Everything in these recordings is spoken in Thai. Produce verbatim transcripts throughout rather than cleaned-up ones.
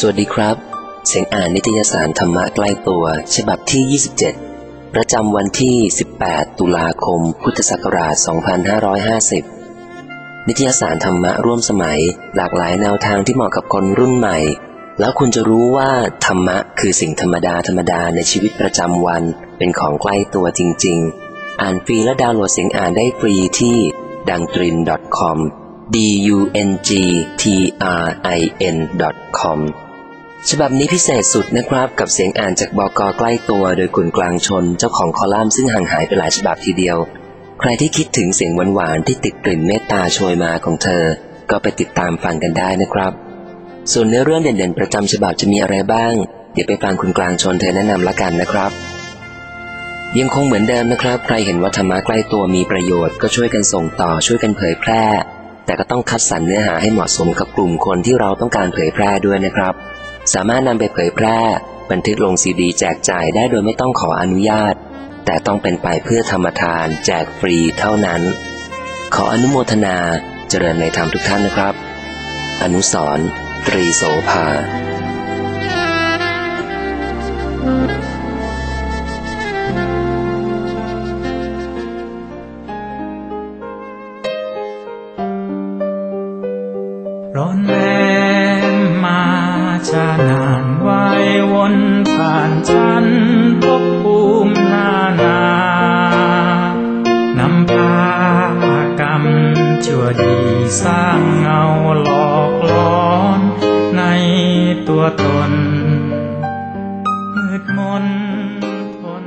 สวัสดีครับเสียงอ่านนิตยสารธรรมะใกล้ตัวฉบับที่ยี่สิบเจ็ดประจำวันที่สิบแปดตุลาคมพุทธศักราชสองพันห้าร้อยห้าสิบนิตยสารธรรมะร่วมสมัยหลากหลายแนวทางที่เหมาะกับคนรุ่นใหม่แล้วคุณจะรู้ว่าธรรมะคือสิ่งธรรมดาธรรมดาในชีวิตประจำวันเป็นของใกล้ตัวจริงๆอ่านฟรีและดาวน์โหลดเสียงอ่านได้ฟรีที่ ดังตริน ดอท คอม ดี ยู เอ็น จี ที อาร์ ไอ เอ็น ดอท คอม ฉบับนี้พิเศษสุดนะครับกับเสียงอ่านจากบก.ใกล้ตัวโดยคุณกลางชนเจ้าของคอลัมน์ซึ่งห่างหายไปหลายฉบับทีเดียวใครที่คิดถึงเสียงหวานๆที่ติดกลิ่นเมตตาโชยมาของเธอก็ไปติดตามฟังกันได้นะครับส่วนเนื้อเรื่องเด่นๆประจำฉบับจะมีอะไรบ้างเดี๋ยวไปฟังคุณกลางชนเธอแนะนำละกันนะครับยังคงเหมือนเดิมนะครับใครเห็นว่าธรรมะใกล้ตัวมีประโยชน์ก็ช่วยกันส่งต่อช่วยกันเผยแพร่แต่ก็ต้องคัดสรรเนื้อหาให้เหมาะสมกับกลุ่มคนที่เราต้องการเผยแพร่ด้วยนะครับสามารถนำไปเผยแพร่บันทึกลงซีดีแจกจ่ายได้โดยไม่ต้องขออนุญาตแต่ต้องเป็นไปเพื่อธรรมทานแจกฟรีเท่านั้นขออนุโมทนาเจริญในธรรมทุกท่านนะครับอนุสรณ์ตรีโสภาร้อนแรงมาชานานวายววนผ่านฉันภพภูมินานานำพากรรมชั่วดีสร้างเงาหลอกหลอนในตัวตนมืดมนทน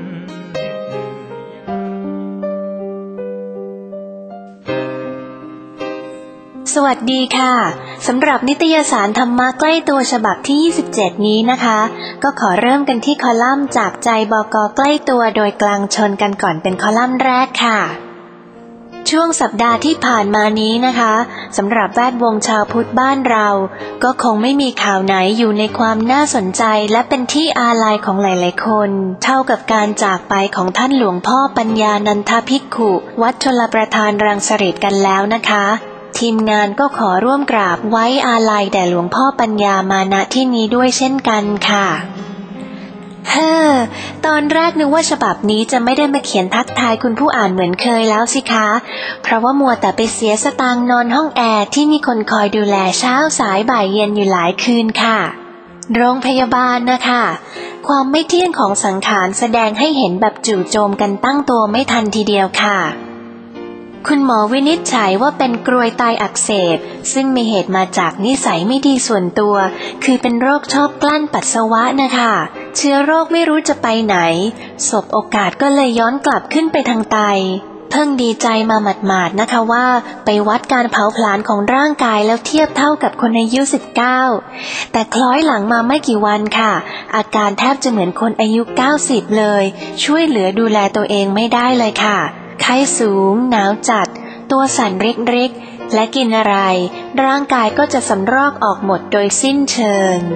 สวัสดีค่ะสำหรับนิตยสารธรรมะใกล้ตัวฉบับที่ยี่สิบเจ็ดนี้นะคะก็ขอเริ่มกันที่คอลัมน์จากใจบก.ใกล้ตัวโดยกลางชนกันก่อนเป็นคอลัมน์แรกค่ะช่วงสัปดาห์ที่ผ่านมานี้นะคะสำหรับแวดวงชาวพุทธบ้านเราก็คงไม่มีข่าวไหนอยู่ในความน่าสนใจและเป็นที่อาลัยของหลายๆคนเท่ากับการจากไปของท่านหลวงพ่อปัญญานันทภิกขุวัดชลประทานรังสฤษกันแล้วนะคะทีมงานก็ขอร่วมกราบไว้อาลัยแด่หลวงพ่อปัญญามาณที่นี้ด้วยเช่นกันค่ะเฮ้อตอนแรกนึกว่าฉบับนี้จะไม่ได้มาเขียนทักทายคุณผู้อ่านเหมือนเคยแล้วสิคะเพราะว่ามัวแต่ไปเสียสตางค์นอนห้องแอร์ที่มีคนคอยดูแลเช้าสายบ่ายเย็นอยู่หลายคืนค่ะโรงพยาบาลนะคะความไม่เที่ยงของสังขารแสดงให้เห็นแบบจู่โจมกันตั้งตัวไม่ทันทีเดียวค่ะคุณหมอวินิจฉัยว่าเป็นกรวยไตอักเสบซึ่งมีเหตุมาจากนิสัยไม่ดีส่วนตัวคือเป็นโรคชอบกลั้นปัสสาวะนะคะเชื้อโรคไม่รู้จะไปไหนสบโอกาสก็เลยย้อนกลับขึ้นไปทางไตเพิ่งดีใจมาหมาดๆนะคะว่าไปวัดการเผาผลาญของร่างกายแล้วเทียบเท่ากับคนอายุสิบเก้าแต่คล้อยหลังมาไม่กี่วันค่ะอาการแทบจะเหมือนคนอายุเก้าสิบเลยช่วยเหลือดูแลตัวเองไม่ได้เลยค่ะไข้สูงหนาวจัดตัวสั่นริกๆและกินอะไรร่างกายก็จะสำรอกออกหมดโดยสิ้นเชิง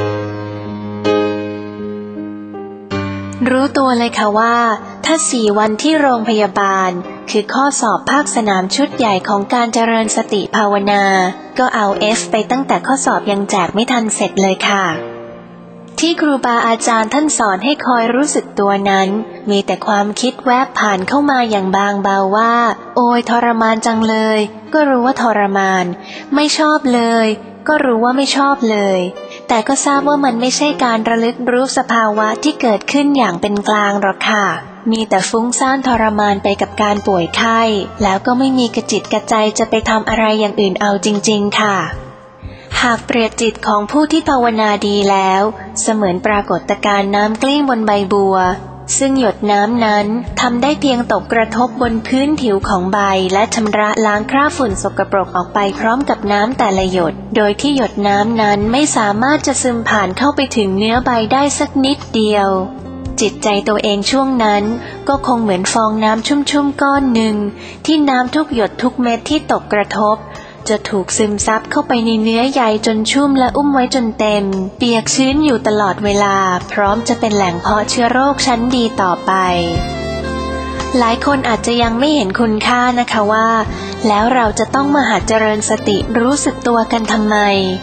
รู้ตัวเลยค่ะว่าถ้าสี่วันที่โรงพยาบาลคือข้อสอบภาคสนามชุดใหญ่ของการเจริญสติภาวนาก็เอา F ไปตั้งแต่ข้อสอบยังแจกไม่ทันเสร็จเลยค่ะที่ครูบาอาจารย์ท่านสอนให้คอยรู้สึกตัวนั้นมีแต่ความคิดแวบผ่านเข้ามาอย่างบางเบาว่าโอยทรมานจังเลยก็รู้ว่าทรมานไม่ชอบเลยก็รู้ว่าไม่ชอบเลยแต่ก็ทราบว่ามันไม่ใช่การระลึกรู้สภาวะที่เกิดขึ้นอย่างเป็นกลางหรอกค่ะมีแต่ฟุ้งซ่านทรมานไปกับการป่วยไข้แล้วก็ไม่มีกระจิตกระใจจะไปทำอะไรอย่างอื่นเอาจริงๆค่ะหากเปรียบจิตของผู้ที่ภาวนาดีแล้วเสมือนปรากฏการณ์น้ำกลิ้งบนใบบัวซึ่งหยดน้ำนั้นทำได้เพียงตกกระทบบนพื้นผิวของใบและชำระล้างคราบฝุ่นสกปรกออกไปพร้อมกับน้ำแต่ละหยดโดยที่หยดน้ำนั้นไม่สามารถจะซึมผ่านเข้าไปถึงเนื้อใบได้สักนิดเดียวจิตใจตัวเองช่วงนั้นก็คงเหมือนฟองน้ำชุ่มๆก้อนหนึ่งที่น้ำทุกหยดทุกเม็ดที่ตกกระทบจะถูกซึมซับเข้าไปในเนื้อใยจนชุ่มและอุ้มไว้จนเต็มเปียกชื้นอยู่ตลอดเวลาพร้อมจะเป็นแหล่งเพาะเชื้อโรคชั้นดีต่อไปหลายคนอาจจะยังไม่เห็นคุณค่านะคะว่าแล้วเราจะต้องมาหัดเจริญสติรู้สึกตัวกันทำไม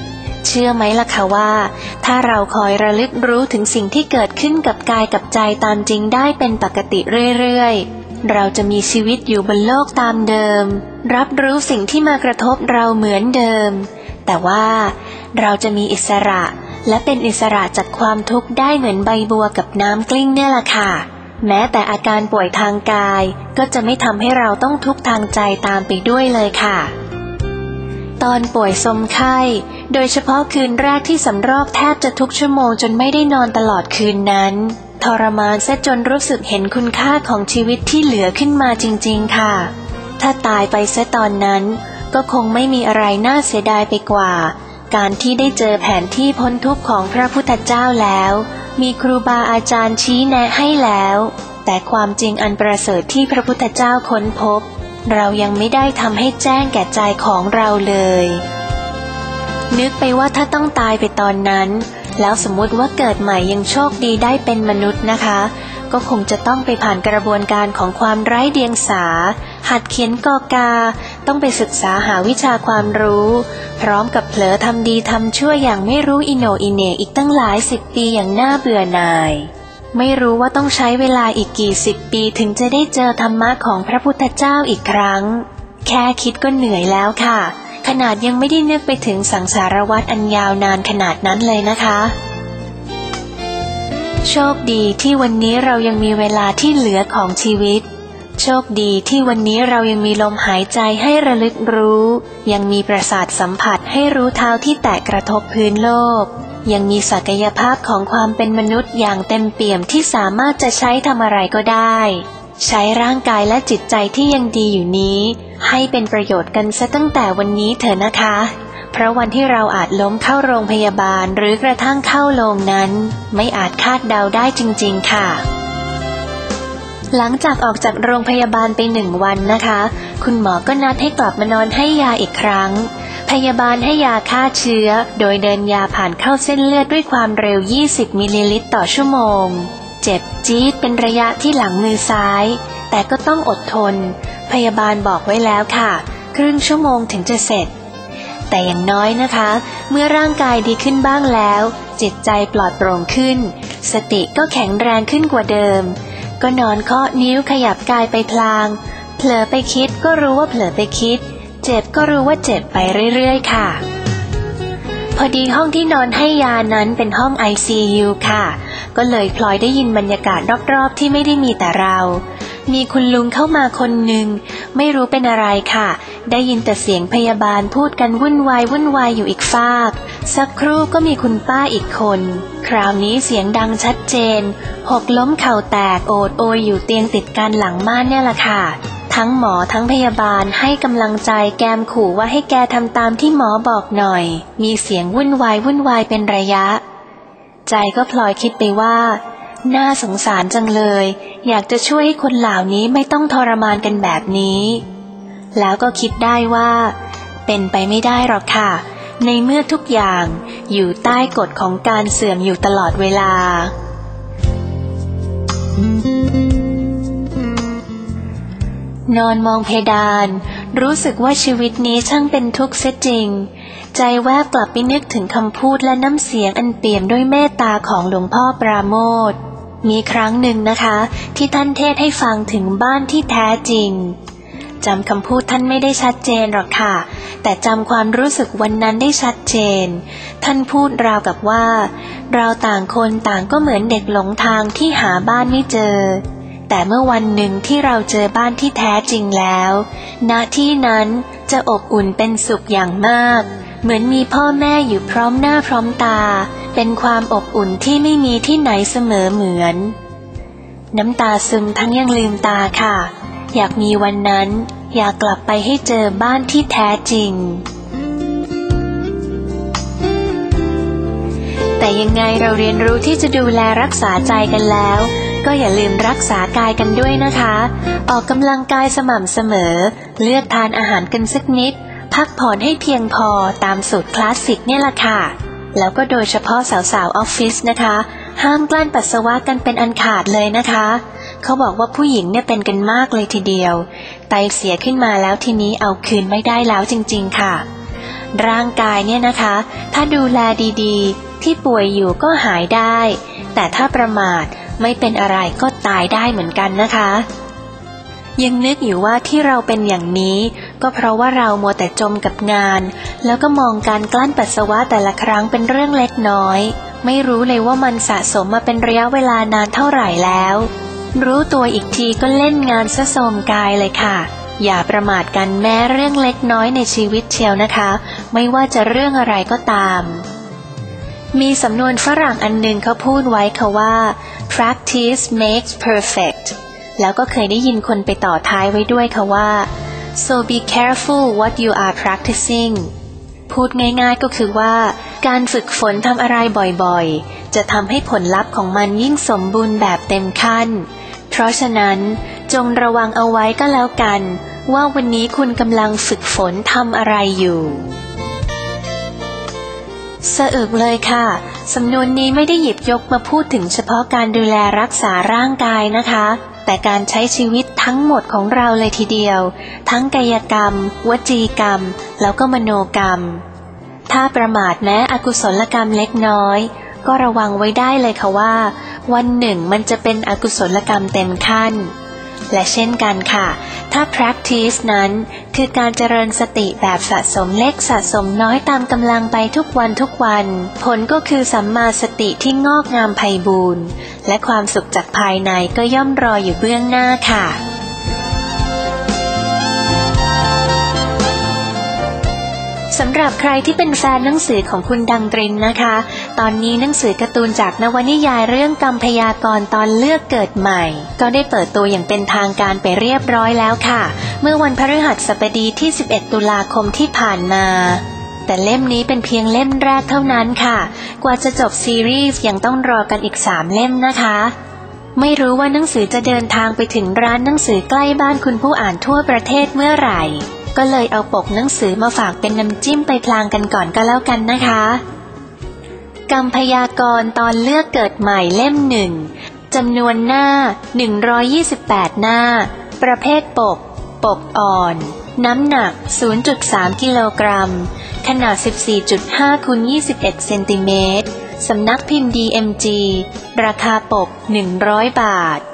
เชื่อไหมล่ะคะว่าถ้าเราคอยระลึกรู้ถึงสิ่งที่เกิดขึ้นกับกายกับใจตามจริงได้เป็นปกติเรื่อยๆเราจะมีชีวิตอยู่บนโลกตามเดิมรับรู้สิ่งที่มากระทบเราเหมือนเดิมแต่ว่าเราจะมีอิสระและเป็นอิสระจากความทุกข์ได้เหมือนใบบัวกับน้ำกลิ้งเนี่ยล่ะค่ะแม้แต่อาการป่วยทางกายก็จะไม่ทำให้เราต้องทุกข์ทางใจตามไปด้วยเลยค่ะตอนป่วยสมไข้โดยเฉพาะคืนแรกที่สำรอกแทบจะทุกชั่วโมงจนไม่ได้นอนตลอดคืนนั้นทรมานซะจนรู้สึกเห็นคุณค่าของชีวิตที่เหลือขึ้นมาจริงๆค่ะถ้าตายไปซะตอนนั้นก็คงไม่มีอะไรน่าเสียดายไปกว่าการที่ได้เจอแผนที่พ้นทุกข์ของพระพุทธเจ้าแล้วมีครูบาอาจารย์ชี้แนะให้แล้วแต่ความจริงอันประเสริฐที่พระพุทธเจ้าค้นพบเรายังไม่ได้ทำให้แจ้งแก่ใจของเราเลยนึกไปว่าถ้าต้องตายไปตอนนั้นแล้วสมมุติว่าเกิดใหม่ยังโชคดีได้เป็นมนุษย์นะคะก็คงจะต้องไปผ่านกระบวนการของความไร้เดียงสาหัดเขียนกอกาต้องไปศึกษาหาวิชาความรู้พร้อมกับเผลอทำดีทำชั่วอย่างไม่รู้อิโหนอิเหน่อีกตั้งหลายสิบปีอย่างน่าเบื่อหน่ายไม่รู้ว่าต้องใช้เวลาอีกกี่สิบปีถึงจะได้เจอธรรมะของพระพุทธเจ้าอีกครั้งแค่คิดก็เหนื่อยแล้วค่ะขนาดยังไม่ได้นึกไปถึงสังสารวัฏอันยาวนานขนาดนั้นเลยนะคะโชคดีที่วันนี้เรายังมีเวลาที่เหลือของชีวิตโชคดีที่วันนี้เรายังมีลมหายใจให้ระลึกรู้ยังมีประสาทสัมผัสให้รู้เท้าที่แตะกระทบพื้นโลกยังมีศักยภาพของความเป็นมนุษย์อย่างเต็มเปี่ยมที่สามารถจะใช้ทำอะไรก็ได้ใช้ร่างกายและจิตใจที่ยังดีอยู่นี้ให้เป็นประโยชน์กันซะตั้งแต่วันนี้เถอะนะคะเพราะวันที่เราอาจล้มเข้าโรงพยาบาลหรือกระทั่งเข้าโรงนั้นไม่อาจคาดเดาได้จริงๆค่ะหลังจากออกจากโรงพยาบาลไปหนึ่งวันนะคะคุณหมอก็นัดให้กลับมานอนให้ยาอีกครั้งพยาบาลให้ยาฆ่าเชื้อโดยเดินยาผ่านเข้าเส้นเลือดด้วยความเร็วยี่สิบมิลลิลิตรต่อชั่วโมงเจ็บจี๊ดเป็นระยะที่หลังมือซ้ายแต่ก็ต้องอดทนพยาบาลบอกไว้แล้วค่ะครึ่งชั่วโมงถึงจะเสร็จแต่อย่างน้อยนะคะเมื่อร่างกายดีขึ้นบ้างแล้วจิตใจปลอดโปร่งขึ้นสติก็แข็งแรงขึ้นกว่าเดิมก็นอนเคาะนิ้วขยับกายไปพลางเผลอไปคิดก็รู้ว่าเผลอไปคิดเจ็บก็รู้ว่าเจ็บไปเรื่อยๆค่ะพอดีห้องที่นอนให้ยานั้นเป็นห้อง ไอ ซี ยู ค่ะก็เลยพลอยได้ยินบรรยากาศรอบๆที่ไม่ได้มีแต่เรามีคุณลุงเข้ามาคนหนึ่งไม่รู้เป็นอะไรค่ะได้ยินแต่เสียงพยาบาลพูดกันวุ่นวายวุ่นวายอยู่อีกฟากสักครู่ก็มีคุณป้าอีกคนคราวนี้เสียงดังชัดเจนหกล้มเข่าแตกโอดโอยอยู่เตียงติดกันหลังม่านเนี่ยแหละค่ะทั้งหมอทั้งพยาบาลให้กำลังใจแกมขู่ว่าให้แกทำตามที่หมอบอกหน่อยมีเสียงวุ่นวายวุ่นวายเป็นระยะใจก็พลอยคิดไปว่าน่าสงสารจังเลยอยากจะช่วยให้คนเหล่านี้ไม่ต้องทรมานกันแบบนี้แล้วก็คิดได้ว่าเป็นไปไม่ได้หรอกค่ะในเมื่อทุกอย่างอยู่ใต้กฎของการเสื่อมอยู่ตลอดเวลานอนมองเพดานรู้สึกว่าชีวิตนี้ช่างเป็นทุกข์เสียจริงใจแวบกลับไปนึกถึงคำพูดและน้ำเสียงอันเปี่ยมด้วยเมตตาของหลวงพ่อปราโมทย์มีครั้งหนึ่งนะคะที่ท่านเทศให้ฟังถึงบ้านที่แท้จริงจำคำพูดท่านไม่ได้ชัดเจนหรอกค่ะแต่จำความรู้สึกวันนั้นได้ชัดเจนท่านพูดราวกับว่าเราต่างคนต่างก็เหมือนเด็กหลงทางที่หาบ้านไม่เจอแต่เมื่อวันหนึ่งที่เราเจอบ้านที่แท้จริงแล้วณที่นั้นจะอบอุ่นเป็นสุขอย่างมากเหมือนมีพ่อแม่อยู่พร้อมหน้าพร้อมตาเป็นความอบอุ่นที่ไม่มีที่ไหนเสมอเหมือนน้ำตาซึมทั้งยังลืมตาค่ะอยากมีวันนั้นอยากกลับไปให้เจอบ้านที่แท้จริงแต่ยังไงเราเรียนรู้ที่จะดูแลรักษาใจกันแล้วก็อย่าลืมรักษากายกันด้วยนะคะออกกำลังกายสม่ำเสมอเลือกทานอาหารกันสักนิดพักผ่อนให้เพียงพอตามสูตรคลาสสิกเนี่ยล่ะค่ะแล้วก็โดยเฉพาะสาวๆออฟฟิศนะคะห้ามกลั้นปัสสาวะกันเป็นอันขาดเลยนะคะเขาบอกว่าผู้หญิงเนี่ยเป็นกันมากเลยทีเดียวไตเสียขึ้นมาแล้วทีนี้เอาคืนไม่ได้แล้วจริงๆค่ะร่างกายเนี่ยนะคะถ้าดูแลดีๆที่ป่วยอยู่ก็หายได้แต่ถ้าประมาทไม่เป็นอะไรก็ตายได้เหมือนกันนะคะยังนึกอยู่ว่าที่เราเป็นอย่างนี้ก็เพราะว่าเรามัวแต่จมกับงานแล้วก็มองการกลั้นปัสสาวะแต่ละครั้งเป็นเรื่องเล็กน้อยไม่รู้เลยว่ามันสะสมมาเป็นระยะเวลานานเท่าไหร่แล้วรู้ตัวอีกทีก็เล่นงานซะโทรมกายเลยค่ะอย่าประมาทกันแม้เรื่องเล็กน้อยในชีวิตเชียวนะคะไม่ว่าจะเรื่องอะไรก็ตามมีสำนวนฝรั่งอันหนึ่งเขาพูดไว้ค่ะว่า practice makes perfect แล้วก็เคยได้ยินคนไปต่อท้ายไว้ด้วยค่ะว่า so be careful what you are practicing พูดง่ายๆก็คือว่าการฝึกฝนทำอะไรบ่อยๆจะทำให้ผลลัพธ์ของมันยิ่งสมบูรณ์แบบเต็มขั้นเพราะฉะนั้นจงระวังเอาไว้ก็แล้วกันว่าวันนี้คุณกำลังฝึกฝนทำอะไรอยู่สะอึกเลยค่ะสำนวนนี้ไม่ได้หยิบยกมาพูดถึงเฉพาะการดูแลรักษาร่างกายนะคะแต่การใช้ชีวิตทั้งหมดของเราเลยทีเดียวทั้งกายกรรมวจีกรรมแล้วก็มโนกรรมถ้าประมาทแม้อกุศลกรรมเล็กน้อยก็ระวังไว้ได้เลยค่ะว่าวันหนึ่งมันจะเป็นอกุศลกรรมเต็มขั้นและเช่นกันค่ะถ้า practice นั้นคือการเจริญสติแบบสะสมเล็กสะสมน้อยตามกำลังไปทุกวันทุกวันผลก็คือสัมมาสติที่งอกงามไพบูรณ์และความสุขจากภายในก็ย่อมรออยู่เบื้องหน้าค่ะสำหรับใครที่เป็นแฟนหนังสือของคุณดังตรินนะคะตอนนี้หนังสือการ์ตูนจากนวนิยายเรื่องกรรมพยากรณ์ตอนเลือกเกิดใหม่ก็ได้เปิดตัวอย่างเป็นทางการไปเรียบร้อยแล้วค่ะเมื่อวันพฤหัสบดีที่สิบเอ็ดตุลาคมที่ผ่านมาแต่เล่มนี้เป็นเพียงเล่มแรกเท่านั้นค่ะกว่าจะจบซีรีส์ยังต้องรอกันอีกสามเล่มนะคะไม่รู้ว่าหนังสือจะเดินทางไปถึงร้านหนังสือใกล้บ้านคุณผู้อ่านทั่วประเทศเมื่อไหร่ก็เลยเอาปกหนังสือมาฝากเป็นน้ำจิ้มไปพลางกันก่อนก็แล้วกันนะคะกรรมพยากรณ์ตอนเลือกเกิดใหม่เล่มหนึ่งจำนวนหน้าหนึ่งร้อยยี่สิบแปดหน้าประเภทปกปกอ่อนน้ำหนัก ศูนย์จุดสาม กิโลกรัมขนาด สิบสี่จุดห้า คูณ ยี่สิบเอ็ด เซนติเมตรสำนักพิมพ์ ดี เอ็ม จี ราคาปกหนึ่งร้อยบาท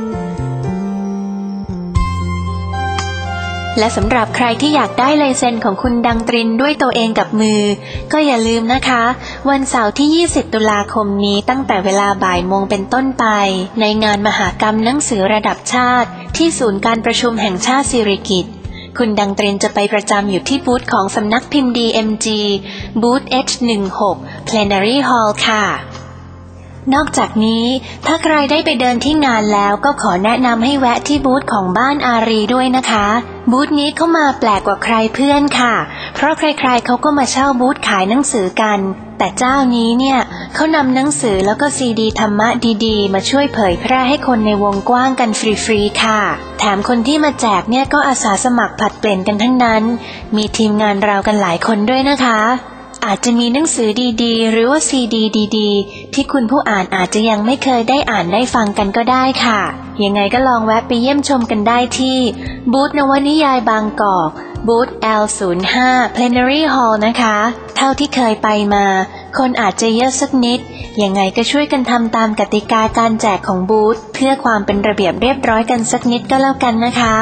และสำหรับใครที่อยากได้ลายเซ็นของคุณดังตรินด้วยตัวเองกับมือก็อย่าลืมนะคะวันเสาร์ที่ยี่สิบตุลาคมนี้ตั้งแต่เวลาบ่ายโมงเป็นต้นไปในงานมหกรรมหนังสือระดับชาติที่ศูนย์การประชุมแห่งชาติสิริกิติ์คุณดังตรินจะไปประจำอยู่ที่บูธของสำนักพิมพ์ ดี เอ็ม จี บูธ เอช สิบหก Plenary Hall ค่ะนอกจากนี้ถ้าใครได้ไปเดินที่งานแล้วก็ขอแนะนำให้แวะที่บูธของบ้านอารีด้วยนะคะบูธนี้เข้ามาแปลกกว่าใครเพื่อนค่ะเพราะใครๆเขาก็มาเช่าบูธขายหนังสือกันแต่เจ้านี้เนี่ยเขานำหนังสือแล้วก็ซีดีธรรมะดีๆมาช่วยเผยแพร่ให้คนในวงกว้างกันฟรีๆค่ะแถมคนที่มาแจกเนี่ยก็อาสาสมัครผลัดเปลี่ยนกันทั้งนั้นมีทีมงานเรากันหลายคนด้วยนะคะอาจจะมีหนังสือดีๆหรือว่าซีดีดีๆที่คุณผู้อ่านอาจจะยังไม่เคยได้อ่านได้ฟังกันก็ได้ค่ะยังไงก็ลองแวะไปเยี่ยมชมกันได้ที่บูธนวนิยายบางกอกบูธ แอล ศูนย์ห้า Plenary Hall นะคะเท่าที่เคยไปมาคนอาจจะเยอะสักนิดยังไงก็ช่วยกันทำตามกติกาการแจกของบูธเพื่อความเป็นระเบียบเรียบร้อยกันสักนิดก็แล้วกันนะคะ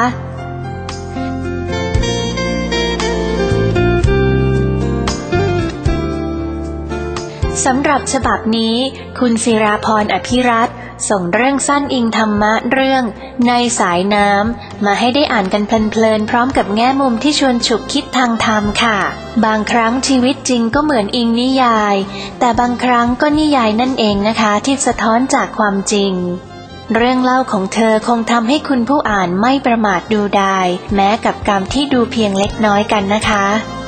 สำหรับฉบับนี้คุณศิราพรอภิรัตน์ส่งเรื่องสั้นอิงธรรมะเรื่องในสายน้ำมาให้ได้อ่านกันเพลินๆพร้อมกับแง่มุมที่ชวนฉุกคิดทางธรรมค่ะบางครั้งชีวิตจริงก็เหมือนอิงนิยายแต่บางครั้งก็นิยายนั่นเองนะคะที่สะท้อนจากความจริงเรื่องเล่าของเธอคงทำให้คุณผู้อ่านไม่ประมาทดูดายแม้กับกรรมที่ดูเพียงเล็กน้อยกันนะคะ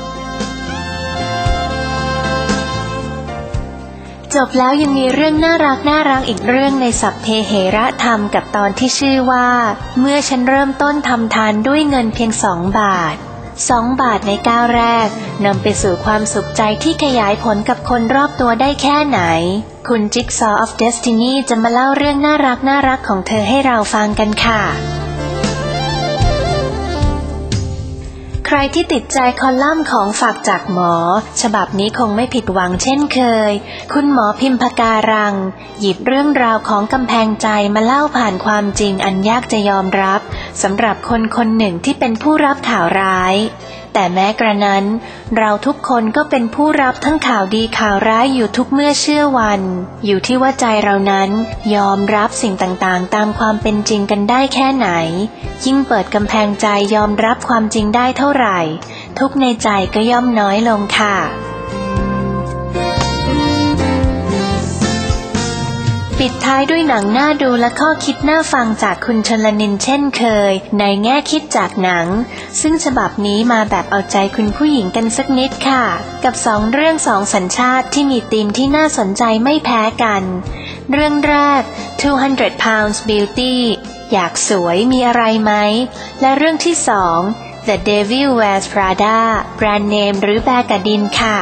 จบแล้วยังมีเรื่องน่ารักน่ารักอีกเรื่องในสัพเพเหระธรรมกับตอนที่ชื่อว่าเมื่อฉันเริ่มต้นทำทานด้วยเงินเพียงสองบาทสองบาทในก้าวแรกนำไปสู่ความสุขใจที่ขยายผลกับคนรอบตัวได้แค่ไหนคุณ Jigsaw of Destiny จะมาเล่าเรื่องน่ารักน่ารักของเธอให้เราฟังกันค่ะใรที่ติดใจคอลัมน์ของฝากจากหมอฉบับนี้คงไม่ผิดหวังเช่นเคยคุณหมอพิมพการังหยิบเรื่องราวของกำแพงใจมาเล่าผ่านความจริงอันยากจะยอมรับสำหรับคนคนหนึ่งที่เป็นผู้รับข่าวร้ายแต่แม้กระนั้นเราทุกคนก็เป็นผู้รับทั้งข่าวดีข่าวร้ายอยู่ทุกเมื่อเชื่อวันอยู่ที่ว่าใจเรานั้นยอมรับสิ่งต่างๆตามความเป็นจริงกันได้แค่ไหนยิ่งเปิดกำแพงใจยอมรับความจริงได้เท่าไหร่ทุกข์ในใจก็ย่อมน้อยลงค่ะปิดท้ายด้วยหนังน่าดูและข้อคิดน่าฟังจากคุณชลนินเช่นเคยในแง่คิดจากหนังซึ่งฉบับนี้มาแบบเอาใจคุณผู้หญิงกันสักนิดค่ะกับสองเรื่องสองสัญชาติที่มีธีมที่น่าสนใจไม่แพ้กันเรื่องแรกtwo hundred pounds beauty อยากสวยมีอะไรไหมและเรื่องที่สอง The Devil Wears Prada แบรนด์เนมหรือแบกาดินค่ะ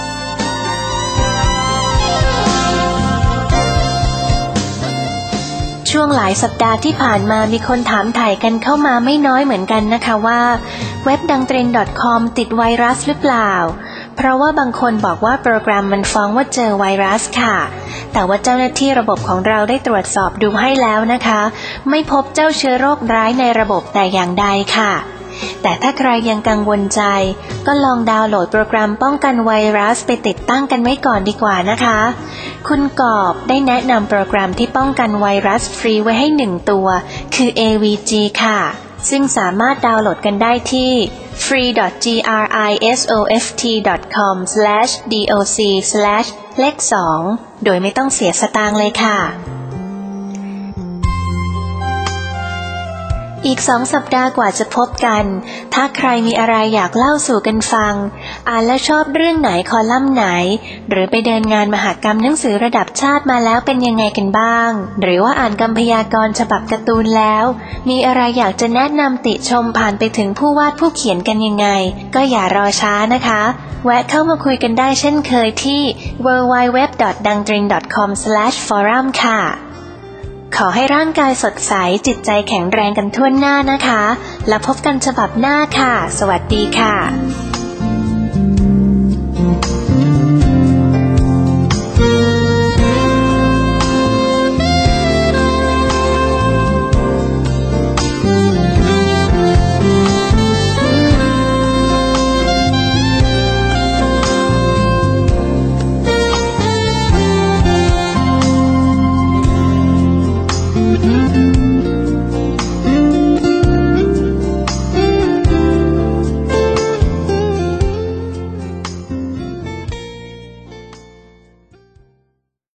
ช่วงหลายสัปดาห์ที่ผ่านมามีคนถามถ่ายกันเข้ามาไม่น้อยเหมือนกันนะคะว่าเว็บดังเทรนด์ .com ติดไวรัสหรือเปล่าเพราะว่าบางคนบอกว่าโปรแกรมมันฟ้องว่าเจอไวรัสค่ะแต่ว่าเจ้าหน้าที่ระบบของเราได้ตรวจสอบดูให้แล้วนะคะไม่พบเจ้าเชื้อโรคร้ายในระบบแต่อย่างใดค่ะแต่ถ้าใครยังกังวลใจก็ลองดาวน์โหลดโปรแกรมป้องกันไวรัสไปติดตั้งกันไว้ก่อนดีกว่านะคะคุณกอบได้แนะนำโปรแกรมที่ป้องกันไวรัสฟรีไว้ให้หนึ่งตัวคือ เอ วี จี ค่ะซึ่งสามารถดาวน์โหลดกันได้ที่ ฟรี ดอท จี อาร์ ไอ เอส โอ เอฟ ที ดอท คอม สแลช ดี โอ ซี สแลช เลขสองโดยไม่ต้องเสียสตางค์เลยค่ะอีกสองสัปดาห์กว่าจะพบกันถ้าใครมีอะไรอยากเล่าสู่กันฟังอ่านแล้วชอบเรื่องไหนคอลัมน์ไหนหรือไปเดินงานมหกรรมหนังสือระดับชาติมาแล้วเป็นยังไงกันบ้างหรือว่าอ่านคำพยากรณ์ฉบับการ์ตูนแล้วมีอะไรอยากจะแนะนำติชมผ่านไปถึงผู้วาดผู้เขียนกันยังไงก็อย่ารอช้านะคะแวะเข้ามาคุยกันได้เช่นเคยที่ ดับเบิลยู ดับเบิลยู ดับเบิลยู ดอท ดังตริง ดอท คอม สแลช ฟอรัม ค่ะขอให้ร่างกายสดใสจิตใจแข็งแรงกันทั่วหน้านะคะแล้วพบกันฉบับหน้าค่ะสวัสดีค่ะ